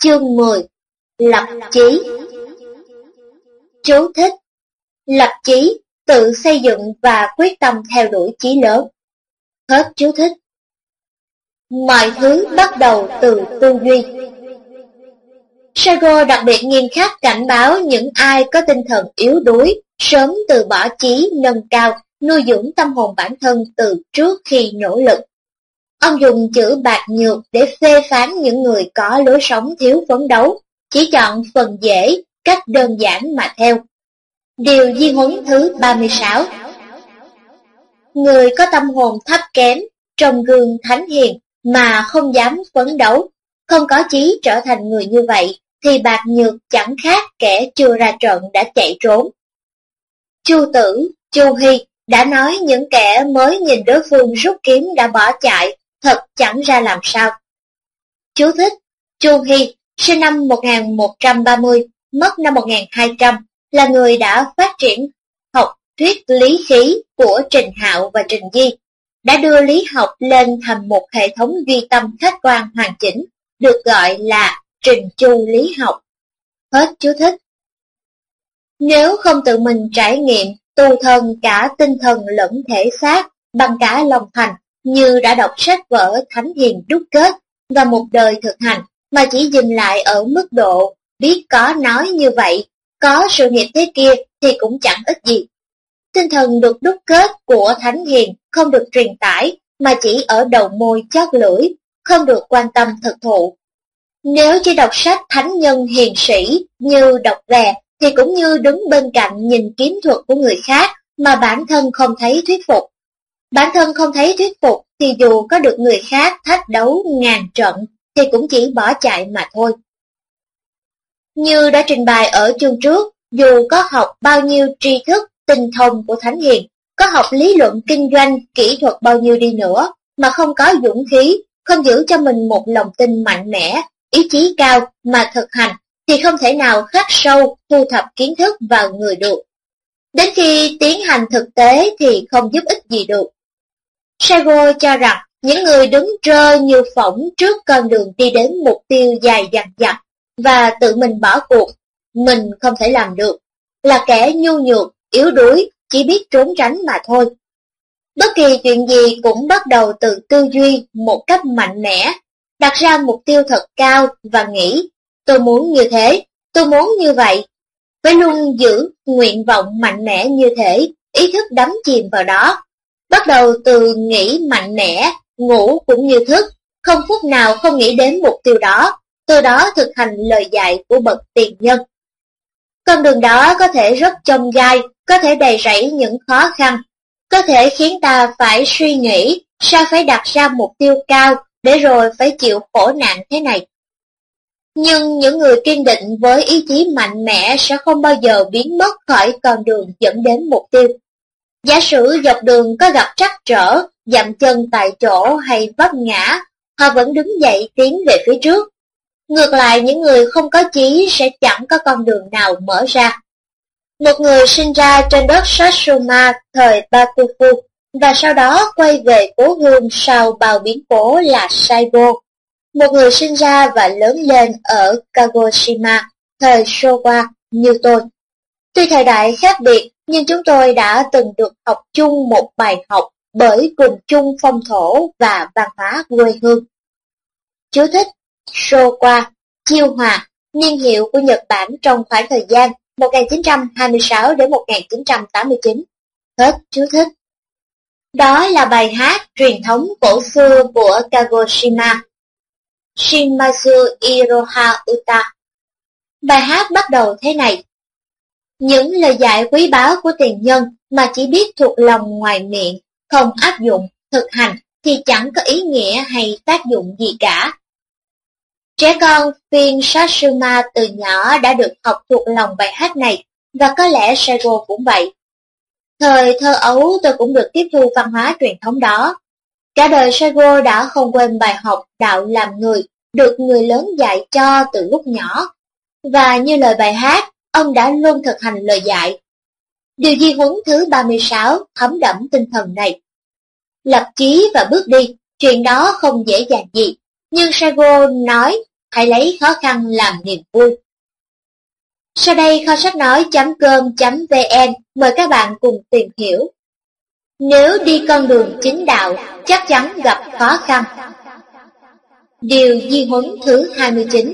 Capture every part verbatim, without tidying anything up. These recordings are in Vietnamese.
Chương mười. Lập chí. Chú thích: lập chí, tự xây dựng và quyết tâm theo đuổi chí lớn. Hết chú thích. Mọi thứ bắt đầu từ tư duy. Sago đặc biệt nghiêm khắc cảnh báo những ai có tinh thần yếu đuối sớm từ bỏ chí nâng cao, nuôi dưỡng tâm hồn bản thân từ trước khi nỗ lực. Ông dùng chữ bạc nhược để phê phán những người có lối sống thiếu phấn đấu, chỉ chọn phần dễ, cách đơn giản mà theo. Điều di huấn thứ ba mươi sáu. Người có tâm hồn thấp kém, trong gương thánh hiền mà không dám phấn đấu, không có chí trở thành người như vậy, thì bạc nhược chẳng khác kẻ chưa ra trận đã chạy trốn. Chu Tử, Chu Hy đã nói những kẻ mới nhìn đối phương rút kiếm đã bỏ chạy, thật chẳng ra làm sao. Chú thích: Chu Hy, sinh năm một nghìn một trăm ba mươi, mất năm một nghìn hai trăm, là người đã phát triển học thuyết lý khí của Trình Hạo và Trình Di, đã đưa lý học lên thành một hệ thống duy tâm khách quan hoàn chỉnh, được gọi là Trình Chu lý học. Hết chú thích. Nếu không tự mình trải nghiệm tu thân cả tinh thần lẫn thể xác bằng cả lòng thành, như đã đọc sách vở thánh hiền đúc kết và một đời thực hành, mà chỉ dừng lại ở mức độ biết có nói như vậy, có sự nghiệp thế kia, thì cũng chẳng ích gì. Tinh thần được đúc kết của thánh hiền không được truyền tải, mà chỉ ở đầu môi chót lưỡi, không được quan tâm thực thụ. Nếu chỉ đọc sách thánh nhân hiền sĩ như đọc về, thì cũng như đứng bên cạnh nhìn kiếm thuật của người khác mà bản thân không thấy thuyết phục. Bản thân không thấy thuyết phục thì dù có được người khác thách đấu ngàn trận thì cũng chỉ bỏ chạy mà thôi. Như đã trình bày ở chương trước, dù có học bao nhiêu tri thức tinh thông của thánh hiền, có học lý luận kinh doanh, kỹ thuật bao nhiêu đi nữa, mà không có dũng khí, không giữ cho mình một lòng tin mạnh mẽ, ý chí cao mà thực hành, thì không thể nào khắc sâu thu thập kiến thức vào người được. Đến khi tiến hành thực tế thì không giúp ích gì được. Sago cho rằng những người đứng trơ như phỏng trước con đường đi đến mục tiêu dài dằng dặc và tự mình bỏ cuộc, mình không thể làm được, là kẻ nhu nhược, yếu đuối, chỉ biết trốn tránh mà thôi. Bất kỳ chuyện gì cũng bắt đầu từ tư duy một cách mạnh mẽ, đặt ra mục tiêu thật cao và nghĩ, tôi muốn như thế, tôi muốn như vậy. Phải luôn giữ nguyện vọng mạnh mẽ như thế, ý thức đắm chìm vào đó. Bắt đầu từ nghĩ mạnh mẽ, ngủ cũng như thức, không phút nào không nghĩ đến mục tiêu đó, từ đó thực hành lời dạy của bậc tiền nhân. Con đường đó có thể rất chông gai, có thể đầy rẫy những khó khăn, có thể khiến ta phải suy nghĩ sao phải đặt ra mục tiêu cao để rồi phải chịu khổ nạn thế này. Nhưng những người kiên định với ý chí mạnh mẽ sẽ không bao giờ biến mất khỏi con đường dẫn đến mục tiêu. Giả sử dọc đường có gặp trắc trở, dậm chân tại chỗ hay vấp ngã, họ vẫn đứng dậy tiến về phía trước. Ngược lại, những người không có chí sẽ chẳng có con đường nào mở ra. Một người sinh ra trên đất Satsuma thời Bakufu và sau đó quay về cố hương sau bao biến cố là Saigo. Một người sinh ra và lớn lên ở Kagoshima thời Showa như tôi. Tuy thời đại khác biệt, nhưng chúng tôi đã từng được học chung một bài học bởi cùng chung phong thổ và văn hóa quê hương. Chú thích: Showa, chiêu hòa, niên hiệu của Nhật Bản trong khoảng thời gian một nghìn chín trăm hai mươi sáu đến một nghìn chín trăm tám mươi chín. Hết chú thích. Đó là bài hát truyền thống cổ xưa của Kagoshima, Shimazu Iroha Uta. Bài hát bắt đầu thế này: những lời dạy quý báu của tiền nhân mà chỉ biết thuộc lòng ngoài miệng, không áp dụng, thực hành thì chẳng có ý nghĩa hay tác dụng gì cả. Trẻ con phiên Satsuma từ nhỏ đã được học thuộc lòng bài hát này, và có lẽ Saigo cũng vậy. Thời thơ ấu tôi cũng được tiếp thu văn hóa truyền thống đó. Cả đời Saigo đã không quên bài học đạo làm người, được người lớn dạy cho từ lúc nhỏ. Và như lời bài hát, ông đã luôn thực hành lời dạy. Điều di huấn thứ ba mươi sáu thấm đẫm tinh thần này. Lập chí và bước đi, chuyện đó không dễ dàng gì, nhưng Saigo nói hãy lấy khó khăn làm niềm vui. Sau đây kho sách nói chấm com chấm vn mời các bạn cùng tìm hiểu. Nếu đi con đường chính đạo, chắc chắn gặp khó khăn. Điều di huấn thứ hai mươi chín.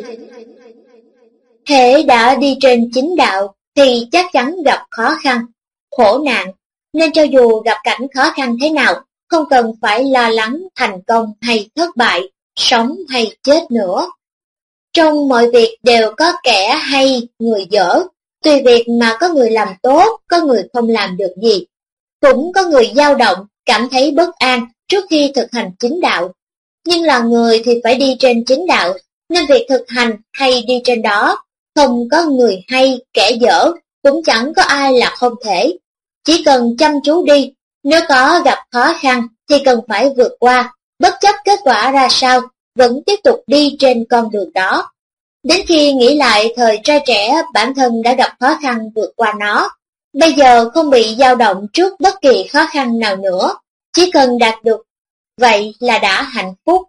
Hễ đã đi trên chính đạo thì chắc chắn gặp khó khăn, khổ nạn, nên cho dù gặp cảnh khó khăn thế nào, không cần phải lo lắng thành công hay thất bại, sống hay chết nữa. Trong mọi việc đều có kẻ hay, người dở, tùy việc mà có người làm tốt, có người không làm được gì. Cũng có người dao động, cảm thấy bất an trước khi thực hành chính đạo. Nhưng là người thì phải đi trên chính đạo, nên việc thực hành hay đi trên đó, không có người hay, kẻ dở, cũng chẳng có ai là không thể. Chỉ cần chăm chú đi, nếu có gặp khó khăn thì cần phải vượt qua, bất chấp kết quả ra sao, vẫn tiếp tục đi trên con đường đó. Đến khi nghĩ lại thời trai trẻ, bản thân đã gặp khó khăn vượt qua nó. Bây giờ không bị dao động trước bất kỳ khó khăn nào nữa, chỉ cần đạt được, vậy là đã hạnh phúc.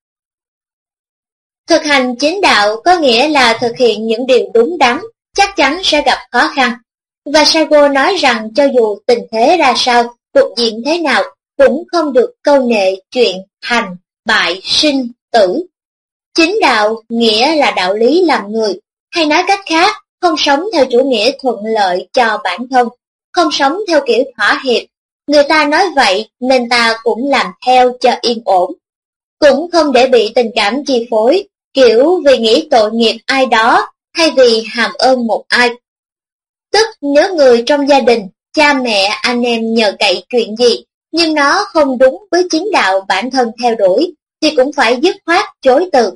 Thực hành chính đạo có nghĩa là thực hiện những điều đúng đắn, chắc chắn sẽ gặp khó khăn. Và Saigo nói rằng cho dù tình thế ra sao, cục diện thế nào, cũng không được câu nệ chuyện thành, bại, sinh, tử. Chính đạo nghĩa là đạo lý làm người, hay nói cách khác, không sống theo chủ nghĩa thuận lợi cho bản thân, không sống theo kiểu thỏa hiệp. Người ta nói vậy nên ta cũng làm theo cho yên ổn. Cũng không để bị tình cảm chi phối, kiểu vì nghĩ tội nghiệp ai đó hay vì hàm ơn một ai. Tức nếu người trong gia đình, cha mẹ, anh em nhờ cậy chuyện gì, nhưng nó không đúng với chính đạo bản thân theo đuổi, thì cũng phải dứt khoát chối từ.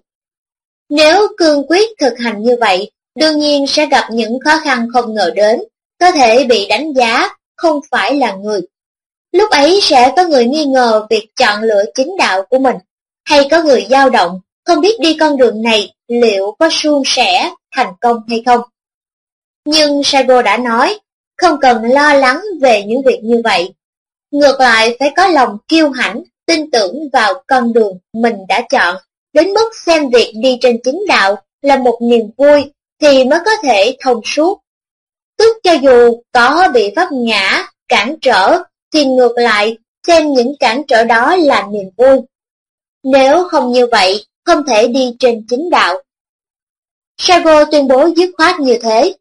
Nếu cương quyết thực hành như vậy, đương nhiên sẽ gặp những khó khăn không ngờ đến, có thể bị đánh giá, không phải là người. Lúc ấy sẽ có người nghi ngờ việc chọn lựa chính đạo của mình, hay có người dao động, không biết đi con đường này liệu có suôn sẻ, thành công hay không. Nhưng Saigo đã nói, không cần lo lắng về những việc như vậy. Ngược lại phải có lòng kiêu hãnh, tin tưởng vào con đường mình đã chọn, đến mức xem việc đi trên chính đạo là một niềm vui thì mới có thể thông suốt. Tức cho dù có bị vấp ngã, cản trở, thì ngược lại xem những cản trở đó là niềm vui. Nếu không như vậy, không thể đi trên chính đạo. Saigo tuyên bố dứt khoát như thế.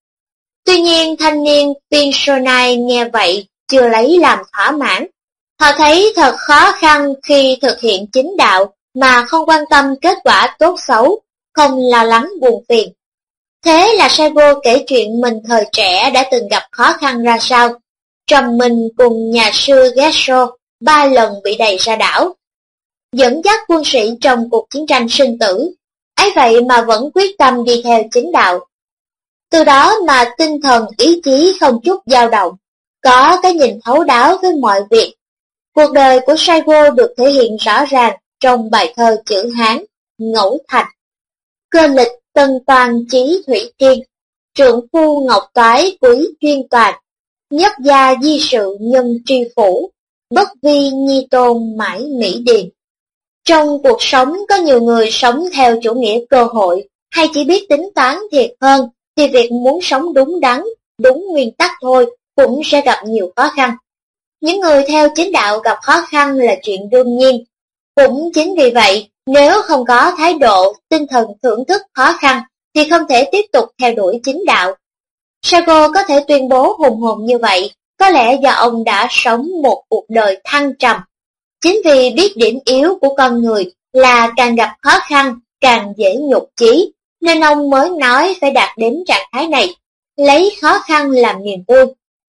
Tuy nhiên thanh niên Pinsonai nghe vậy chưa lấy làm thỏa mãn. Họ thấy thật khó khăn khi thực hiện chính đạo mà không quan tâm kết quả tốt xấu, không lo lắng buồn phiền. Thế là Saigo kể chuyện mình thời trẻ đã từng gặp khó khăn ra sao. Trầm mình cùng nhà sư Gesho ba lần bị đày ra đảo, dẫn dắt quân sĩ trong cuộc chiến tranh sinh tử, ấy vậy mà vẫn quyết tâm đi theo chính đạo. Từ đó mà tinh thần ý chí không chút dao động, có cái nhìn thấu đáo với mọi việc. Cuộc đời của Saigo được thể hiện rõ ràng trong bài thơ chữ Hán, Ngẫu Thành. Cơ lịch tân toàn chí thủy thiên, trượng phu ngọc toái quý chuyên toàn, nhất gia di sự nhân tri phủ, bất vi nhi tôn mãi mỹ điền. Trong cuộc sống có nhiều người sống theo chủ nghĩa cơ hội, hay chỉ biết tính toán thiệt hơn, thì việc muốn sống đúng đắn, đúng nguyên tắc thôi cũng sẽ gặp nhiều khó khăn. Những người theo chính đạo gặp khó khăn là chuyện đương nhiên. Cũng chính vì vậy, nếu không có thái độ, tinh thần thưởng thức khó khăn, thì không thể tiếp tục theo đuổi chính đạo. Saigo có thể tuyên bố hùng hồn như vậy, có lẽ do ông đã sống một cuộc đời thăng trầm. Chính vì biết điểm yếu của con người là càng gặp khó khăn, càng dễ nhục chí, nên ông mới nói phải đạt đến trạng thái này, lấy khó khăn làm niềm vui.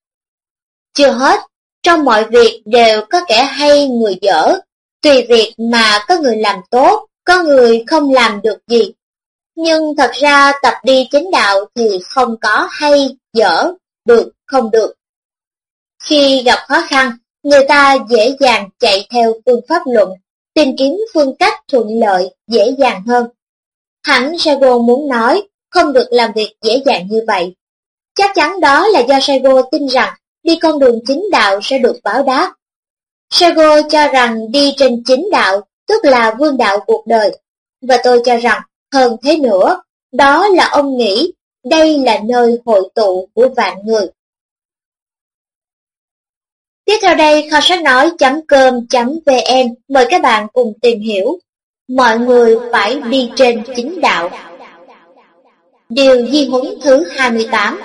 Chưa hết, trong mọi việc đều có kẻ hay người dở, tùy việc mà có người làm tốt, có người không làm được gì. Nhưng thật ra tập đi chính đạo thì không có hay, dở, được, không được. Khi gặp khó khăn, người ta dễ dàng chạy theo phương pháp luận, tìm kiếm phương cách thuận lợi, dễ dàng hơn. Hẳn Saigo muốn nói, không được làm việc dễ dàng như vậy. Chắc chắn đó là do Saigo tin rằng đi con đường chính đạo sẽ được báo đáp. Saigo cho rằng đi trên chính đạo tức là vương đạo cuộc đời, và tôi cho rằng Hơn thế nữa, đó là ông nghĩ đây là nơi hội tụ của vạn người. Tiếp theo đây, kho sách nói chấm com chấm vn mời các bạn cùng tìm hiểu. Mọi người phải đi trên chính đạo. Điều di huấn thứ hai mươi tám.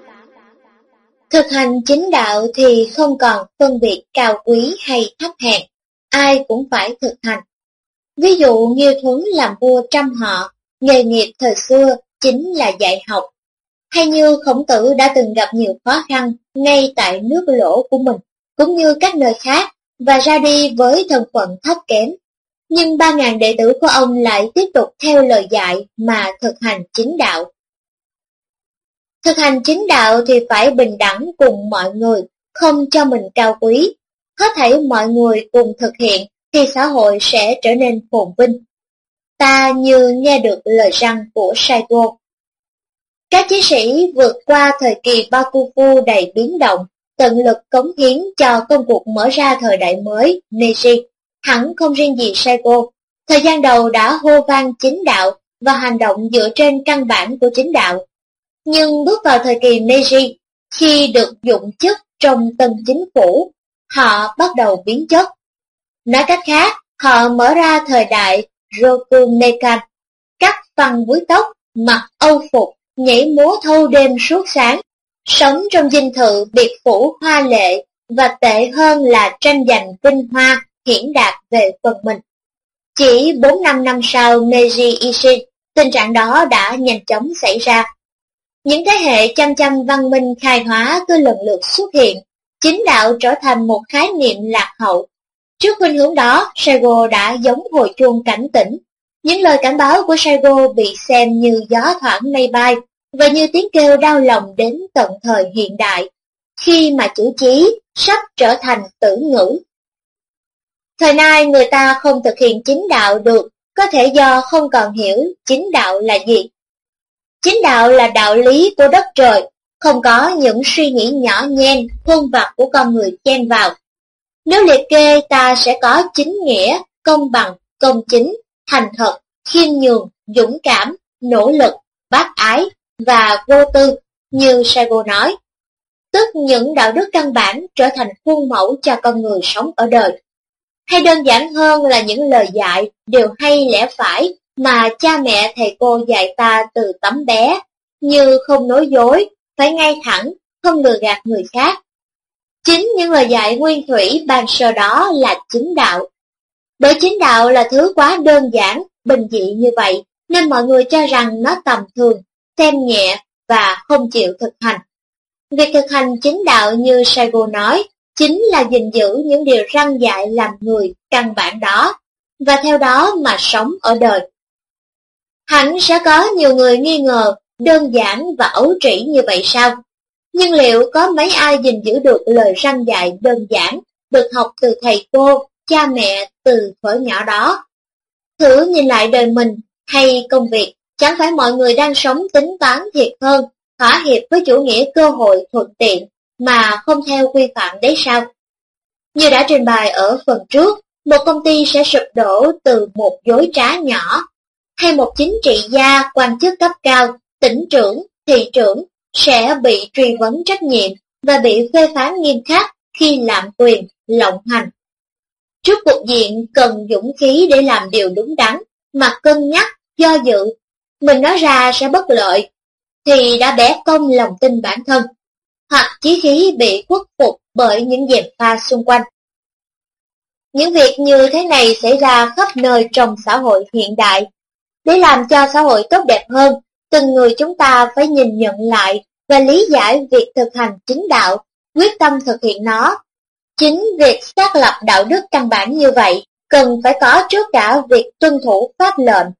Thực hành chính đạo thì không còn phân biệt cao quý hay thấp hèn, ai cũng phải thực hành. Ví dụ Nghiêu Thuấn làm vua trăm họ, nghề nghiệp thời xưa chính là dạy học. Hay như Khổng Tử đã từng gặp nhiều khó khăn ngay tại nước Lỗ của mình, cũng như các nơi khác, và ra đi với thân phận thấp kém. Nhưng ba ngàn đệ tử của ông lại tiếp tục theo lời dạy mà thực hành chính đạo. Thực hành chính đạo thì phải bình đẳng cùng mọi người, không cho mình cao quý. Hết thảy mọi người cùng thực hiện thì xã hội sẽ trở nên phồn vinh. Ta như nghe được lời răn của Saigo. Các chiến sĩ vượt qua thời kỳ Bakufu đầy biến động, tận lực cống hiến cho công cuộc mở ra thời đại mới, Meiji. Hẳn không riêng gì Saigo, thời gian đầu đã hô vang chính đạo và hành động dựa trên căn bản của chính đạo. Nhưng bước vào thời kỳ Meiji, khi được dụng chức trong tân chính phủ, họ bắt đầu biến chất. Nói cách khác, họ mở ra thời đại Rokunekan, cắt phăng búi tóc, mặc âu phục, nhảy múa thâu đêm suốt sáng, sống trong dinh thự biệt phủ hoa lệ và tệ hơn là tranh giành vinh hoa hiển đạt về phần mình. Chỉ bốn năm năm sau Meiji Ishin, tình trạng đó đã nhanh chóng xảy ra. Những thế hệ chăm chăm văn minh khai hóa cứ lần lượt xuất hiện, chính đạo trở thành một khái niệm lạc hậu. Trước khuynh hướng đó, Saigo đã giống hồi chuông cảnh tỉnh. Những lời cảnh báo của Saigo bị xem như gió thoảng mây bay, và như tiếng kêu đau lòng đến tận thời hiện đại, khi mà chữ chí sắp trở thành tử ngữ. Thời nay người ta không thực hiện chính đạo được, có thể do không còn hiểu chính đạo là gì. Chính đạo là đạo lý của đất trời, không có những suy nghĩ nhỏ nhen, khuôn vặt của con người chen vào. Nếu liệt kê ta sẽ có chính nghĩa, công bằng, công chính, thành thật, khiêm nhường, dũng cảm, nỗ lực, bác ái và vô tư, như Saigo nói. Tức những đạo đức căn bản trở thành khuôn mẫu cho con người sống ở đời. Hay đơn giản hơn là những lời dạy, điều hay lẽ phải mà cha mẹ thầy cô dạy ta từ tấm bé, như không nói dối, phải ngay thẳng, không lừa gạt người khác. Chính những lời dạy nguyên thủy ban sơ đó là chính đạo. Bởi chính đạo là thứ quá đơn giản, bình dị như vậy, nên mọi người cho rằng nó tầm thường, xem nhẹ và không chịu thực hành. Việc thực hành chính đạo như Saigo nói, chính là gìn giữ những điều răn dạy làm người căn bản đó, và theo đó mà sống ở đời. Hẳn sẽ có nhiều người nghi ngờ đơn giản và ấu trĩ như vậy sao? Nhưng liệu có mấy ai gìn giữ được lời răn dạy đơn giản, được học từ thầy cô, cha mẹ từ thuở nhỏ đó? Thử nhìn lại đời mình hay công việc, chẳng phải mọi người đang sống tính toán thiệt hơn, thỏa hiệp với chủ nghĩa cơ hội thuận tiện mà không theo quy phạm đấy sao? Như đã trình bày ở phần trước, một công ty sẽ sụp đổ từ một dối trá nhỏ, hay một chính trị gia, quan chức cấp cao, tỉnh trưởng, thị trưởng sẽ bị truy vấn trách nhiệm và bị phê phán nghiêm khắc khi lạm quyền, lộng hành. Trước cục diện cần dũng khí để làm điều đúng đắn, mà cân nhắc, do dự, mình nói ra sẽ bất lợi, thì đã bẻ cong lòng tin bản thân, hoặc chí khí bị khuất phục bởi những gièm pha xung quanh. Những việc như thế này xảy ra khắp nơi trong xã hội hiện đại. Để làm cho xã hội tốt đẹp hơn, từng người chúng ta phải nhìn nhận lại và lý giải việc thực hành chính đạo, quyết tâm thực hiện nó. Chính việc xác lập đạo đức căn bản như vậy, cần phải có trước cả việc tuân thủ pháp lệnh,